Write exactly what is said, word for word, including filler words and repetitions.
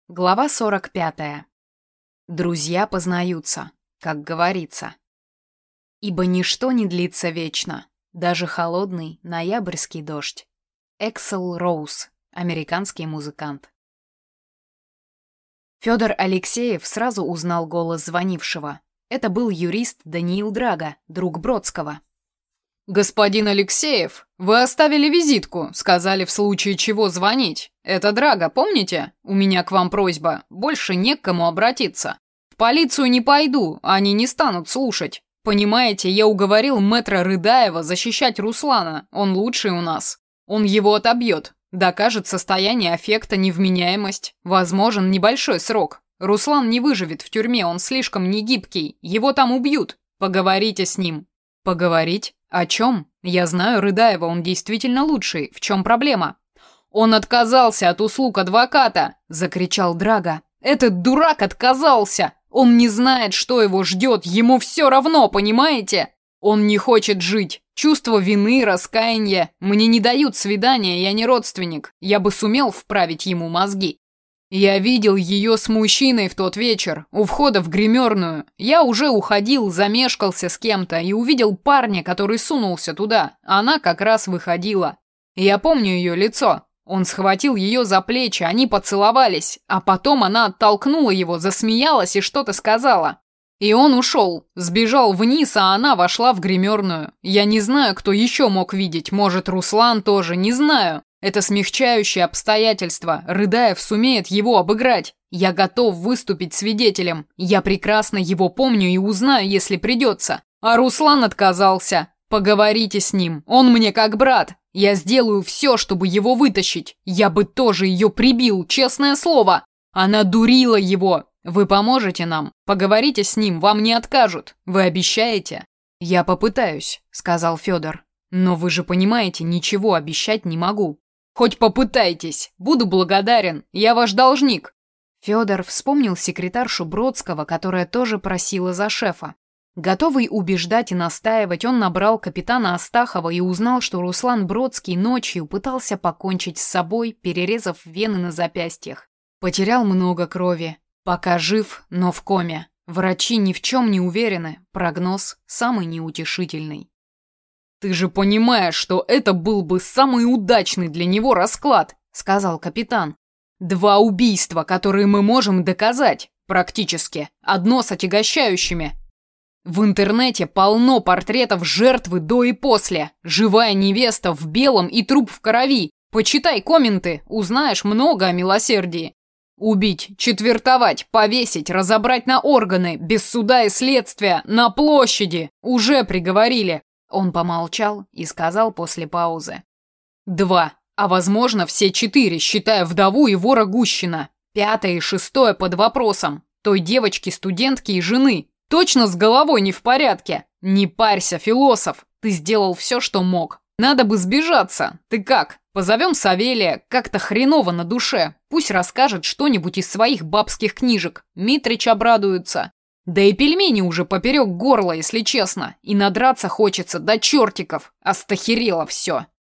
Глава сорок пятая. Друзья познаются, как говорится. Ибо ничто не длится вечно, даже холодный ноябрьский дождь. Эксел Роуз, американский музыкант. Федор Алексеев сразу узнал голос звонившего. Это был юрист Даниил Драга, друг Бродского. «Господин Алексеев, вы оставили визитку, сказали в случае чего звонить. Это Драга, помните? У меня к вам просьба, больше не к кому обратиться. В полицию не пойду, они не станут слушать. Понимаете, я уговорил мэтра Рыдаева защищать Руслана, он лучший у нас. Он его отобьет, докажет состояние аффекта, невменяемость. Возможен небольшой срок. Руслан не выживет в тюрьме, он слишком негибкий, его там убьют. Поговорите с ним». «Поговорить? О чем? Я знаю Рыдаева, он действительно лучший. В чем проблема?» «Он отказался от услуг адвоката!» – закричал Драга. «Этот дурак отказался! Он не знает, что его ждет, ему все равно, понимаете? Он не хочет жить. Чувство вины, раскаяния. Мне не дают свидания, я не родственник. Я бы сумел вправить ему мозги. Я видел ее с мужчиной в тот вечер, у входа в гримерную. Я уже уходил, замешкался с кем-то и увидел парня, который сунулся туда. Она как раз выходила. Я помню ее лицо. Он схватил ее за плечи, они поцеловались, а потом она оттолкнула его, засмеялась и что-то сказала. И он ушел, сбежал вниз, а она вошла в гримерную. Я не знаю, кто еще мог видеть, может, Руслан тоже, не знаю. Это смягчающее обстоятельство. Рыдаев сумеет его обыграть. Я готов выступить свидетелем. Я прекрасно его помню и узнаю, если придется. А Руслан отказался. Поговорите с ним. Он мне как брат. Я сделаю все, чтобы его вытащить. Я бы тоже ее прибил, честное слово. Она дурила его. Вы поможете нам? Поговорите с ним, вам не откажут. Вы обещаете? Я попытаюсь, сказал Федор. Но вы же понимаете, ничего обещать не могу. Хоть попытайтесь, буду благодарен, я ваш должник. Федор вспомнил секретаршу Бродского, которая тоже просила за шефа. Готовый убеждать и настаивать, он набрал капитана Астахова и узнал, что Руслан Бродский ночью пытался покончить с собой, перерезав вены на запястьях. Потерял много крови, пока жив, но в коме. Врачи ни в чем не уверены, прогноз самый неутешительный. «Ты же понимаешь, что это был бы самый удачный для него расклад», — сказал капитан. «Два убийства, которые мы можем доказать, практически, одно с отягощающими. В интернете полно портретов жертвы до и после. Живая невеста в белом и труп в крови. Почитай комменты, узнаешь много о милосердии. Убить, четвертовать, повесить, разобрать на органы, без суда и следствия, на площади. Уже приговорили». Он помолчал и сказал после паузы. «Два, а возможно все четыре, считая вдову и вора Гущина. Пятое и шестое под вопросом. Той девочки-студентки и жены. Точно с головой не в порядке? Не парься, философ. Ты сделал все, что мог. Надо бы сбежаться. Ты как? Позовем Савелия, как-то хреново на душе. Пусть расскажет что-нибудь из своих бабских книжек. Митрич обрадуется. Да и пельмени уже поперек горла, если честно. И надраться хочется до чертиков. Остахерело все.